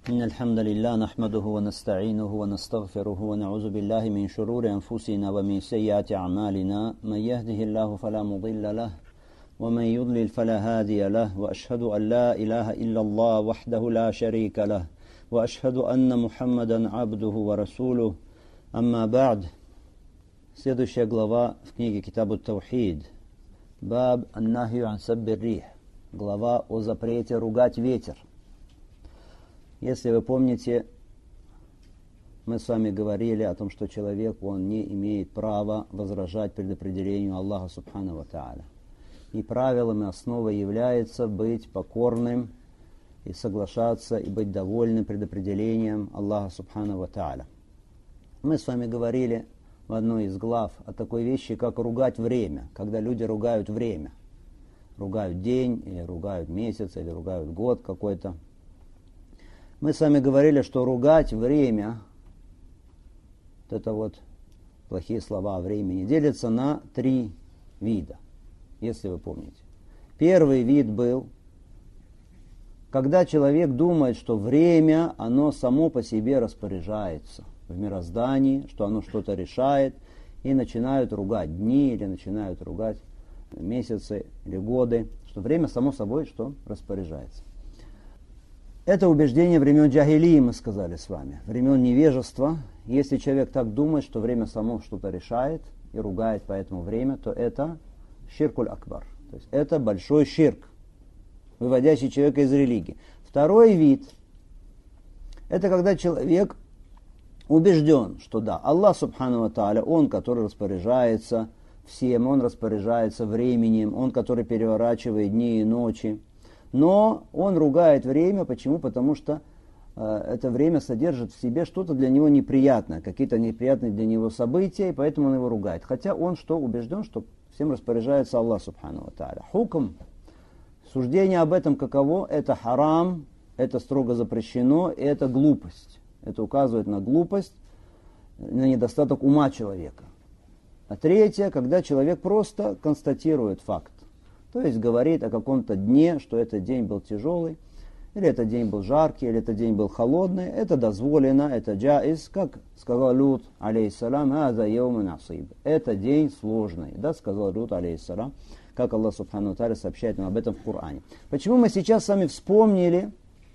إن الحمد لله نحمده ونستعينه ونستغفره ونعوذ بالله من شرور أنفسنا ومن سيئات أعمالنا من يهده الله فلا مضل له ومن يضلل فلا هادي له وأشهد أن لا إله إلا الله وحده لا شريك له وأشهد أن محمدا عبده ورسوله أما بعد. Следующая глава в книге Китабу Таухид. Баб ан-нахью ан саббир рих. Глава о запрете ругать ветер. Если вы помните, мы с вами говорили о том, что человек, он не имеет права возражать предопределению Аллаха Субхану ва Тааля. И правилом и основой является быть покорным и соглашаться, и быть довольным предопределением Аллаха Субхану ва Тааля. Мы с вами говорили в одной из глав о такой вещи, как ругать время, когда люди ругают время. Ругают день, или ругают месяц, или ругают год какой-то. Мы с вами говорили, что ругать время, вот это вот плохие слова о времени, делятся на 3 вида, если вы помните. Первый вид был, когда человек думает, что время, оно само по себе распоряжается в мироздании, что оно что-то решает, и начинают ругать дни, или начинают ругать месяцы или годы, что время само собой что распоряжается. Это убеждение времен джахилии, мы сказали с вами, времен невежества. Если человек так думает, что время само что-то решает и ругает поэтому время, то это ширкуль акбар. То есть это большой ширк, выводящий человека из религии. Второй вид – это когда человек убежден, что да, Аллах Субхану ва Тааля, Он, который распоряжается всем, Он распоряжается временем, Он, который переворачивает дни и ночи. Но он ругает время. Почему? Потому что это время содержит в себе что-то для него неприятное, какие-то неприятные для него события, и поэтому он его ругает. Хотя он что убежден, что всем распоряжается Аллах Субхану ва Тааля. Хукм, суждение об этом каково? Это харам, это строго запрещено, и это глупость. Это указывает на глупость, на недостаток ума человека. А третье, когда человек просто констатирует факт. То есть говорит о каком-то дне, что этот день был тяжелый, или этот день был жаркий, или этот день был холодный. Это дозволено, это джаиз, как сказал Лут, алейхиссалам, «Аза яумун асиб». Это день сложный, да, сказал Лут, алейхиссалам, как Аллах Субхану ва Тааля сообщает нам об этом в Коране. Почему мы сейчас с вами вспомнили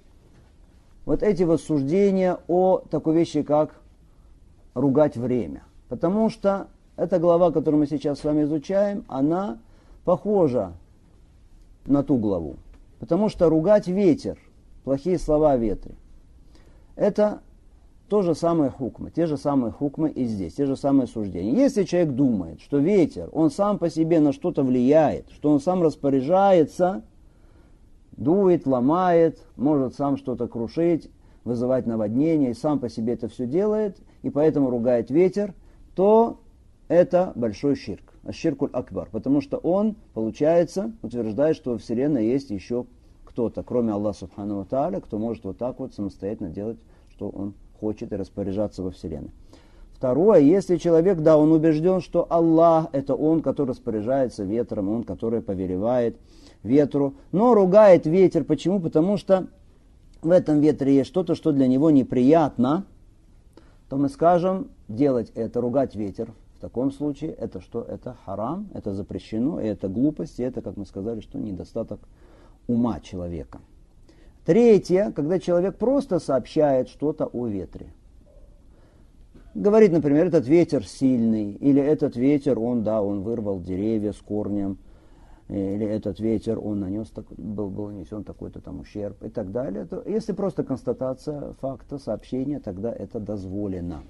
вот эти вот суждения о такой вещи, как ругать время? Потому что эта глава, которую мы сейчас с вами изучаем, она похожа на ту главу. Потому что ругать ветер, плохие слова о ветре, это то же самое хукмы, те же самые хукмы и здесь, те же самые суждения. Если человек думает, что ветер, он сам по себе на что-то влияет, что он сам распоряжается, дует, ломает, может сам что-то крушить, вызывать наводнение, и сам по себе это все делает, и поэтому ругает ветер, то это большой ширк. Аширкуль акбар, потому что он, получается, утверждает, что во Вселенной есть еще кто-то, кроме Аллаха Субхану ва Тааля, кто может вот так вот самостоятельно делать, что он хочет, и распоряжаться во Вселенной. Второе, если человек, да, он убежден, что Аллах – это Он, который распоряжается ветром, Он, который повелевает ветру, но ругает ветер. Почему? Потому что в этом ветре есть что-то, что для него неприятно, то мы скажем делать это, ругать ветер. В таком случае это что? Это харам, это запрещено, и это глупость, и это, как мы сказали, что недостаток ума человека. Третье, когда человек просто сообщает что-то о ветре. Говорит, например, этот ветер сильный, или этот ветер, он вырвал деревья с корнем, или этот ветер, он был нанесен такой-то там ущерб, и так далее. То, если просто констатация факта, сообщения, тогда это дозволено.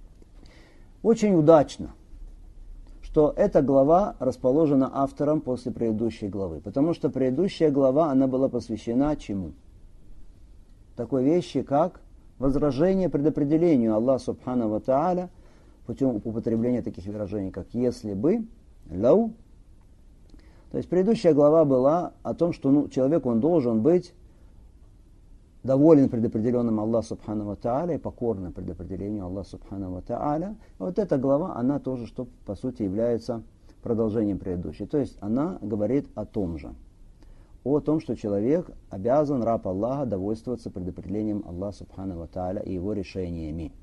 Очень удачно, что эта глава расположена автором после предыдущей главы. Потому что предыдущая глава, она была посвящена чему? Такой вещи, как возражение предопределению Аллаха Субхану ва Тааля путем употребления таких выражений, как «если бы», «лау». То есть предыдущая глава была о том, что человек, он должен быть доволен предопределенным Аллаху Субхану ва Тааля и покорным предопределению Аллаха Субхану ва Тааля. Вот эта глава, она тоже, что по сути является продолжением предыдущей. То есть она говорит о том же. о том, что человек обязан, раб Аллаха, довольствоваться предопределением Аллаха Субхану ва Тааля и его решениями.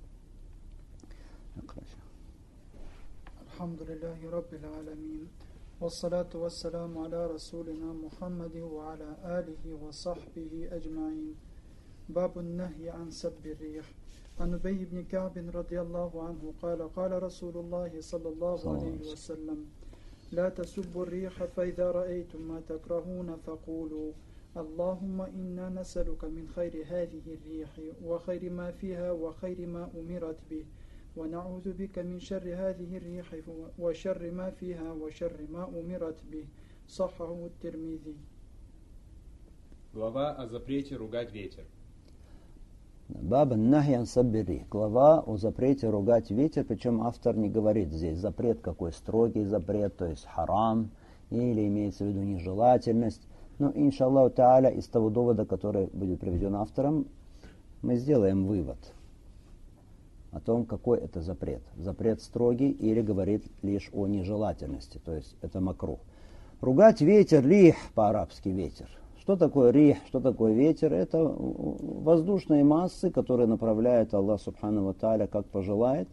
Алхамдулиллахи Раббил Аламин. Вассалату вассаламу аля расулина Мухаммади ва аля алихи ва сахбихи аджмаин. Бабу нахи ан сабби рих. عن أبي بن كعب رضي الله عنه قال رسول الله صلى الله عليه وسلم لا تسبوا الريح فإذا رأيتم ما تكرهون فقولوا اللهم إنا نسألك من خير هذه الريح وخير ما فيها وخير ما أمرت به ونعوذ بك من شر هذه الريح وشر ما فيها وشر ما أمرت به. صححه الترمذي. Глава о запрете ругать ветер. Баба нахьян саббири. Глава о запрете ругать ветер, причем автор не говорит здесь запрет какой, строгий запрет, то есть харам, или имеется в виду нежелательность. Но, иншаллаху тааля, из того довода, который будет приведен автором, мы сделаем вывод о том, какой это запрет. Запрет строгий или говорит лишь о нежелательности, то есть это макрух. Ругать ветер, рих по-арабски ветер. Что такое рих, что такое ветер? Это воздушные массы, которые направляет Аллах Субхану ва Тааля как пожелает.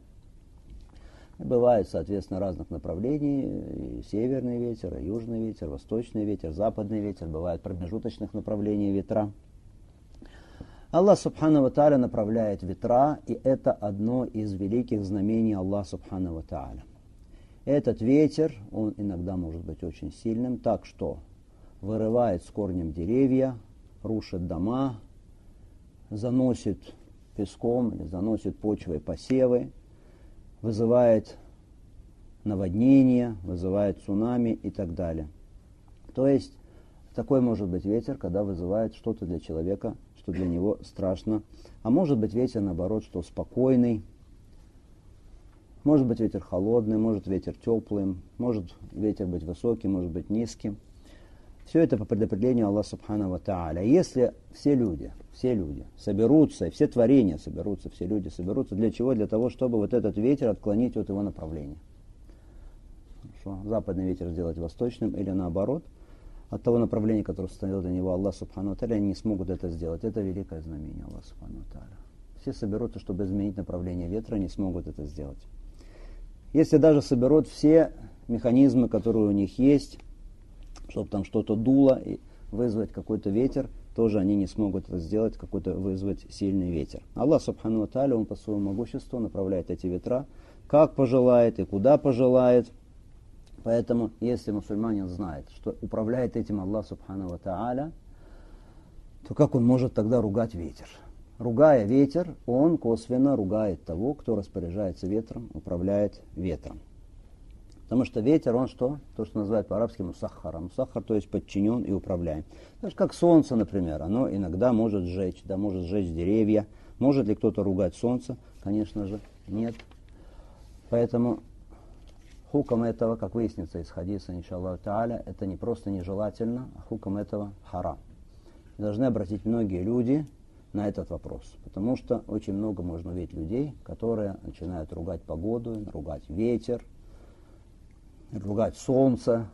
Бывает, соответственно, разных направлений. И северный ветер, и южный ветер, восточный ветер, западный ветер. Бывает промежуточных направлений ветра. Аллах Субхану ва Тааля направляет ветра, и это одно из великих знамений Аллаха Субхану ва Тааля. Этот ветер, он иногда может быть очень сильным, так что вырывает с корнем деревья, рушит дома, заносит песком или заносит почвой посевы, вызывает наводнения, вызывает цунами и так далее. То есть такой может быть ветер, когда вызывает что-то для человека, что для него страшно. А может быть ветер, наоборот, что спокойный. Может быть ветер холодный, может ветер теплым, может ветер быть высоким, может быть низким. Все это по предопределению Аллаха Субхану ва Тааля. Если все люди соберутся, все творения соберутся, все люди соберутся, для чего? Для того, чтобы вот этот ветер отклонить от его направления. Хорошо. Западный ветер сделать восточным или наоборот. От того направления, которое установил для него Аллах Субхану ва Тааля, они не смогут это сделать. Это великое знамение Аллаха Субхану ва Тааля. Все соберутся, чтобы изменить направление ветра, не смогут это сделать. Если даже соберут все механизмы, которые у них есть, чтобы там что-то дуло и вызвать какой-то ветер, тоже они не смогут это сделать, какой-то вызвать сильный ветер. Аллах Субхану ва Тааля, Он по своему могуществу направляет эти ветра, как пожелает и куда пожелает. Поэтому, если мусульманин знает, что управляет этим Аллах Субхану ва Тааля, то как он может тогда ругать ветер? Ругая ветер, он косвенно ругает того, кто распоряжается ветром, управляет ветром. Потому что ветер, он что? То, что называют по-арабски мусаххар. Мусаххар, то есть подчинен и управляем. Так же, как солнце, например, оно иногда может сжечь, да, может сжечь деревья. Может ли кто-то ругать солнце? Конечно же, нет. Поэтому хуком этого, как выяснится из хадиса, иншаллаху тааля, это не просто нежелательно, а хуком этого харам. И должны обратить многие люди на этот вопрос. Потому что очень много можно увидеть людей, которые начинают ругать погоду, ругать ветер, ругать солнце.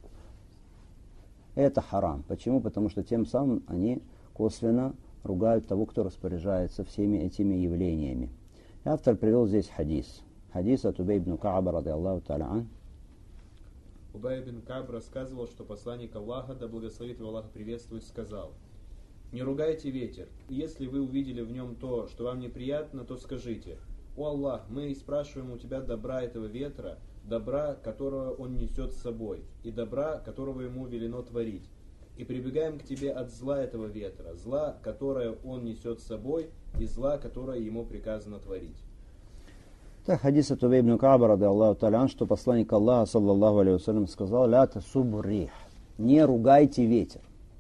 Это харам. Почему? Потому что тем самым они косвенно ругают того, кто распоряжается всеми этими явлениями. И автор привел здесь хадис. Хадис от Убей ибн Кааба, ради Аллаху та'аля ан. Убей ибн Кааб рассказывал, что посланник Аллаха, да благословит его Аллах приветствует, сказал: «Не ругайте ветер, и если вы увидели в нем то, что вам неприятно, то скажите: О Аллах, мы спрашиваем у тебя добра этого ветра, добра, которого он несет с собой, и добра, которого ему велено творить. И прибегаем к тебе от зла этого ветра, зла, которое он несет с собой, и зла, которое ему приказано творить». Это хадис от Убей ибн Кааба, ради Аллаху та'аля ан, что посланник Аллаха, саллаллаху алейхи вассалям, сказал: «Ля тасуббу рих», не ругайте ветер.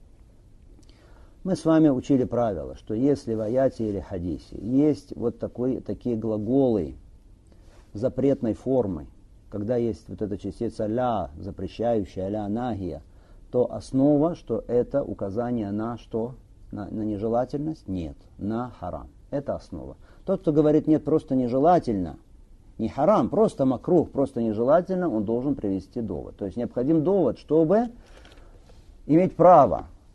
Мы с вами учили правило, что если в аяте или хадисе есть вот такие глаголы запретной формы, когда есть вот эта частица ля, запрещающая, ля нахия, то основа, что это указание на что? На нежелательность? Нет, на харам. Это основа. Тот, кто говорит нет, просто нежелательно, не харам, просто макрух, просто нежелательно, он должен привести довод. То есть необходим довод, чтобы иметь право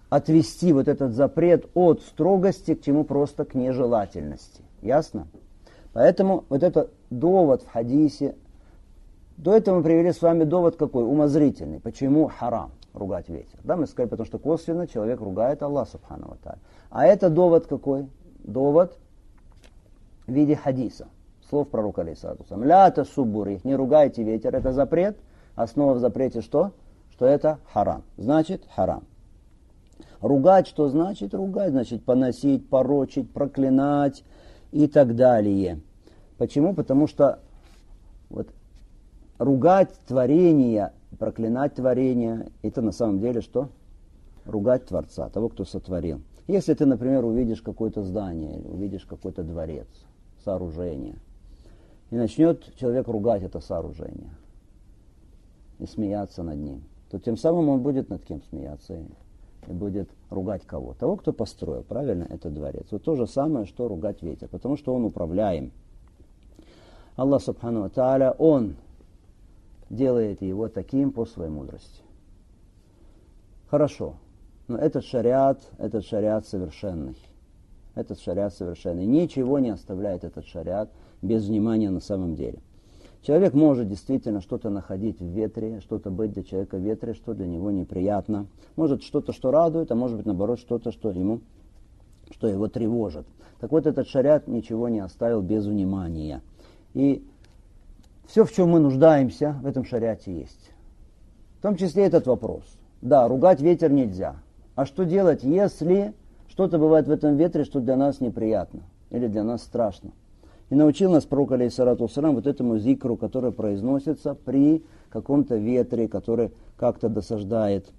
отвести вот этот запрет от строгости к чему просто к нежелательности. Ясно? Поэтому вот этот довод в хадисе, до этого мы привели с вами довод какой? Умозрительный. Почему харам ругать ветер? Да, мы сказали, потому что косвенно человек ругает Аллах субхану ва тааля. А это довод какой? Довод в виде хадиса. Слов пророка алейхиссалату вассалям. Ля тасуббу рих, не ругайте ветер. Это запрет. Основа в запрете что? Что это харам. Значит харам. Ругать что значит? Ругать значит поносить, порочить, проклинать и так далее. Почему? Потому что вот ругать творение, проклинать творение, это на самом деле что? Ругать Творца, того, кто сотворил. Если ты, например, увидишь какое-то здание, увидишь какой-то дворец, сооружение, и начнет человек ругать это сооружение и смеяться над ним, то тем самым он будет над кем смеяться и будет ругать кого? Того, кто построил, правильно, этот дворец. Вот то же самое, что ругать ветер, потому что он управляем. Аллах субхану ва тааля, он делает его таким по своей мудрости. Хорошо, но этот шариат совершенный. Этот шариат совершенный. Ничего не оставляет этот шариат без внимания на самом деле. Человек может действительно что-то находить в ветре, что-то быть для человека в ветре, что для него неприятно. Может что-то, что радует, а может быть наоборот что-то, что его тревожит. Так вот, этот шариат ничего не оставил без внимания. И все, в чем мы нуждаемся, в этом шариате есть. В том числе этот вопрос. Да, ругать ветер нельзя. А что делать, если что-то бывает в этом ветре, что для нас неприятно или для нас страшно? И научил нас пророк алейхиссалату вассалям вот этому зикру, который произносится при каком-то ветре, который как-то досаждает.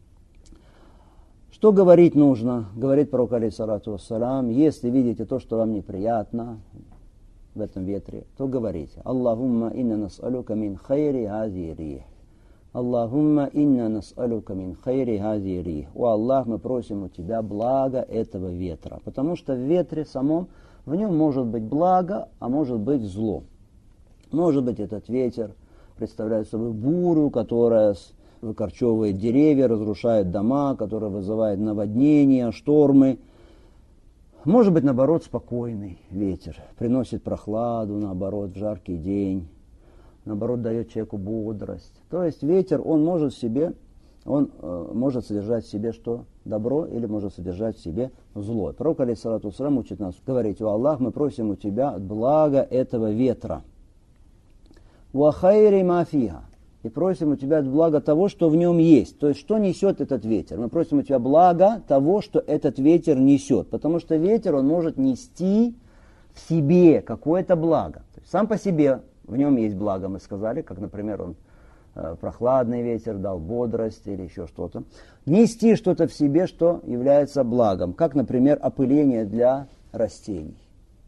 Что говорить нужно? Говорит пророк алейхиссалату вассалям, если видите то, что вам неприятно в этом ветре, то говорите: Аллахумма инна нас'алука мин хайри хази рих. Аллахумма инна нас'алука мин хайри хази рих. О Аллах, мы просим у Тебя блага этого ветра. Потому что в ветре самом, в нем может быть благо, а может быть зло. Может быть, этот ветер представляет собой бурю, которая выкорчевывает деревья, разрушает дома, которая вызывает наводнения, штормы. Может быть, наоборот, спокойный ветер, приносит прохладу, наоборот, в жаркий день, наоборот, дает человеку бодрость. То есть ветер, он может содержать в себе что? Добро или может содержать в себе зло. Пророк алейхиссалату вассалям учит нас говорить: «О Аллах, мы просим у Тебя от блага этого ветра. Ва хайри ма фиха». И просим у Тебя от блага того, что в нем есть. То есть, что несет этот ветер. Мы просим у Тебя блага того, что этот ветер несет. Потому что ветер, он может нести в себе какое-то благо. То есть, сам по себе в нем есть благо, мы сказали, как, например, он прохладный ветер дал бодрость или еще что-то. Нести что-то в себе, что является благом. Как, например, опыление для растений,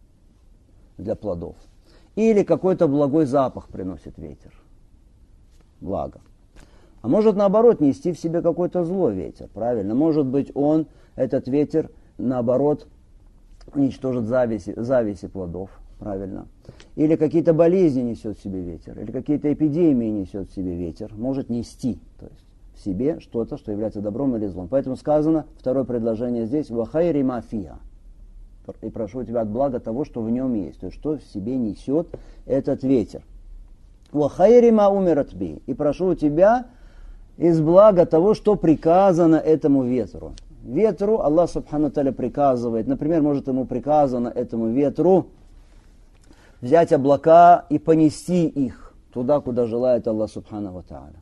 для плодов. Или какой-то благой запах приносит ветер. Благо. А может, наоборот, нести в себе какой-то злой ветер. Правильно. Может быть, этот ветер, наоборот, уничтожит зависи плодов. Правильно. Или какие-то болезни несет в себе ветер. Или какие-то эпидемии несет в себе ветер. Может нести. То есть в себе что-то, что является добром или злом. Поэтому сказано, второе предложение здесь: «Ва хайри ма фиха». И прошу Тебя от блага того, что в нем есть. То есть что в себе несет этот ветер. «Ва хайри ма умират би». И прошу у Тебя из блага того, что приказано этому ветру. Ветру Аллах субхану та'аля приказывает. Например, может ему приказано этому ветру взять облака и понести их туда, куда желает Аллах субхану ва та'аля.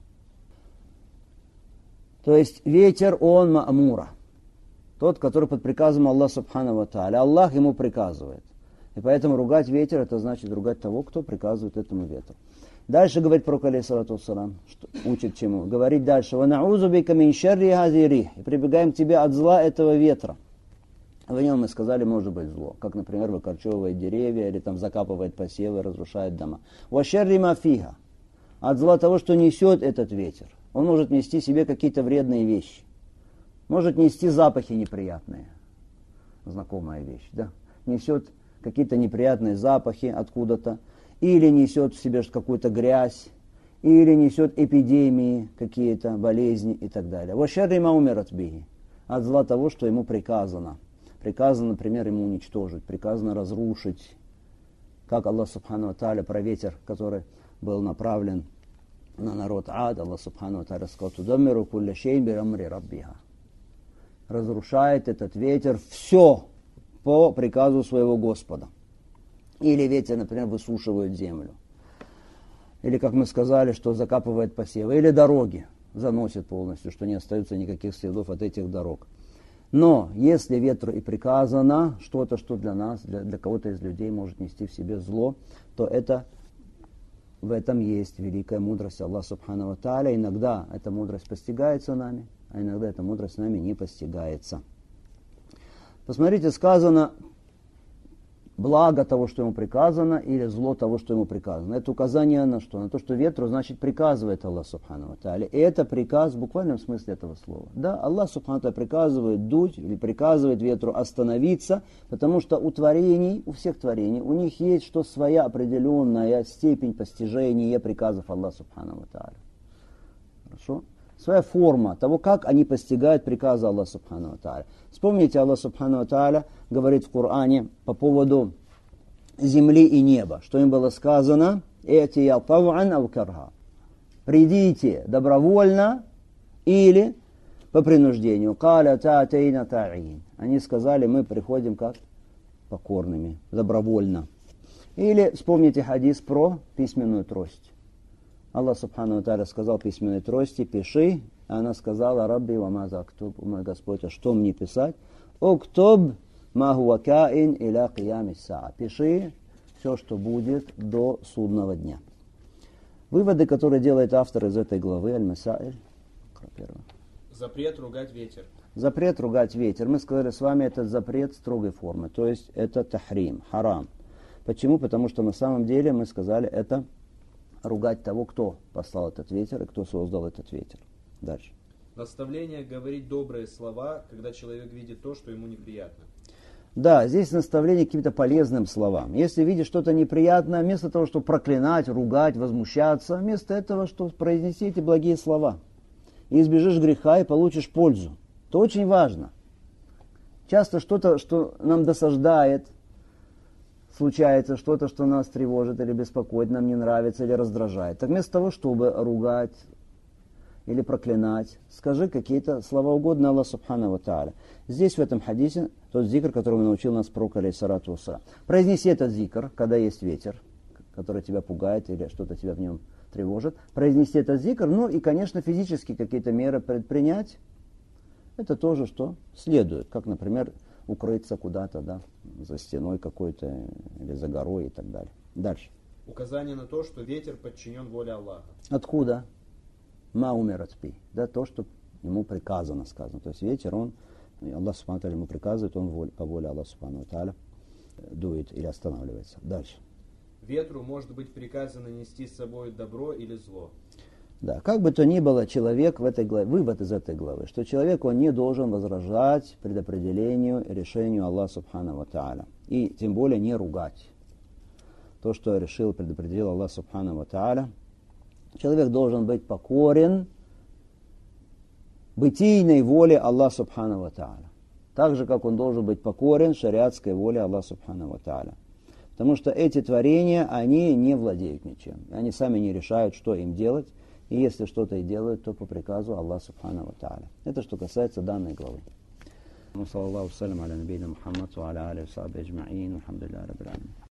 То есть ветер, он ма'мура. Тот, который под приказом Аллаха субхану ва та'аля. Аллах ему приказывает. И поэтому ругать ветер, это значит ругать того, кто приказывает этому ветру. Дальше говорит пророк алейхиссалату вассалям, учит чему? Говорит дальше: «Ва на'узу бика мин шарри хази рих». И прибегаем к Тебе от зла этого ветра. В нем, мы сказали, может быть зло. Как, например, выкорчевывает деревья, или там закапывает посевы, разрушает дома. «Ва шарри ма фиха». От зла того, что несет этот ветер. Он может нести себе какие-то вредные вещи. Может нести запахи неприятные. Знакомая вещь, да? Несет какие-то неприятные запахи откуда-то. Или несет в себе какую-то грязь. Или несет эпидемии, какие-то болезни и так далее. «Ва шарри ма умират бихи». от зла того, что ему приказано. Приказано, например, ему уничтожить, приказано разрушить. Как Аллах Субхану ва Тааля про ветер, который был направлен на народ Ад, Аллах Субхану ва Тааля сказал: «Тудаммиру кулля шейн бирамри раббиха». Разрушает этот ветер все по приказу своего Господа. Или ветер, например, высушивает землю. Или, как мы сказали, что закапывает посевы. Или дороги заносит полностью, что не остается никаких следов от этих дорог. Но если ветру и приказано что-то, что для нас, для кого-то из людей может нести в себе зло, то в этом есть великая мудрость Аллаха Субхану ва Тааля. Иногда эта мудрость постигается нами, а иногда эта мудрость нами не постигается. Посмотрите, сказано благо того, что ему приказано, или зло того, что ему приказано. Это указание на что? На то, что ветру, значит, приказывает Аллах Субхану ва Тааля. И это приказ в буквальном смысле этого слова. Да, Аллах Субхану ва Тааля приказывает дуть, или приказывает ветру остановиться, потому что у творений, у всех творений, у них есть что своя определенная степень постижения приказов Аллаха Субхану ва Тааля. Хорошо? Своя форма того, как они постигают приказы Аллаха Субхану ва Тааля. Вспомните, Аллах Субхану ва Тааля говорит в Коране по поводу земли и неба. Что им было сказано? «Этия тав'ан ау карха». Придите добровольно или по принуждению. «Каля та'атейна та'ин». Они сказали: мы приходим как покорными, добровольно. Или вспомните хадис про письменную трость. Аллах Субхану ва Тааля сказал письменной трости: пиши. А она сказала: Рабби ва маза актуб, мой Господь, а что мне писать? Уктуб ма хуа каин иля киямис саа. Пиши все, что будет до судного дня. Выводы, которые делает автор из этой главы, Аль-Масаиль. Запрет ругать ветер. Запрет ругать ветер. Мы сказали с вами, этот запрет строгой формы, то есть это тахрим, харам. Почему? Потому что на самом деле, мы сказали, это ругать того, кто послал этот ветер и кто создал этот ветер. Дальше. Наставление говорить добрые слова, когда человек видит то, что ему неприятно. Да, здесь наставление к каким-то полезным словам. Если видишь что-то неприятное, вместо того, чтобы проклинать, ругать, возмущаться, вместо этого, что произнеси эти благие слова. И избежишь греха и получишь пользу. Это очень важно. Часто что-то, что нам досаждает, случается что-то, что нас тревожит или беспокоит, нам не нравится или раздражает. Так вместо того, чтобы ругать или проклинать, скажи какие-то слова угодные Аллаху Субхану ва Тааля. Здесь в этом хадисе тот зикр, которому научил нас пророк, алейхиссалату вассалям. Произнеси этот зикр, когда есть ветер, который тебя пугает или что-то тебя в нем тревожит. Произнеси этот зикр, ну и, конечно, физически какие-то меры предпринять. Это тоже что следует, как, например, укрыться куда-то, да, за стеной какой-то или за горой и так далее. Дальше. Указание на то, что ветер подчинен воле Аллаха. Откуда? Ма умират пи. Да, то, что ему приказано, сказано. То есть ветер, он, Аллах Субхану ва Тааля ему приказывает, он по воле Аллаха Субхану ва Тааля дует или останавливается. Дальше. Ветру может быть приказано нести с собой добро или зло. Да, как бы то ни было, человек в этой главе, вывод из этой главы, что человек, он не должен возражать предопределению и решению Аллаха Субхану ва Тааля. И тем более не ругать то, что решил, предопределил Аллах Субхану ва Тааля. Человек должен быть покорен бытийной воле Аллаха Субхану ва Тааля. Так же, как он должен быть покорен шариатской воле Аллаха Субхану ва Тааля. Потому что эти творения, они не владеют ничем. Они сами не решают, что им делать. И если что-то и делают, то по приказу Аллаха Субхану ва Тааля. Это что касается данной главы.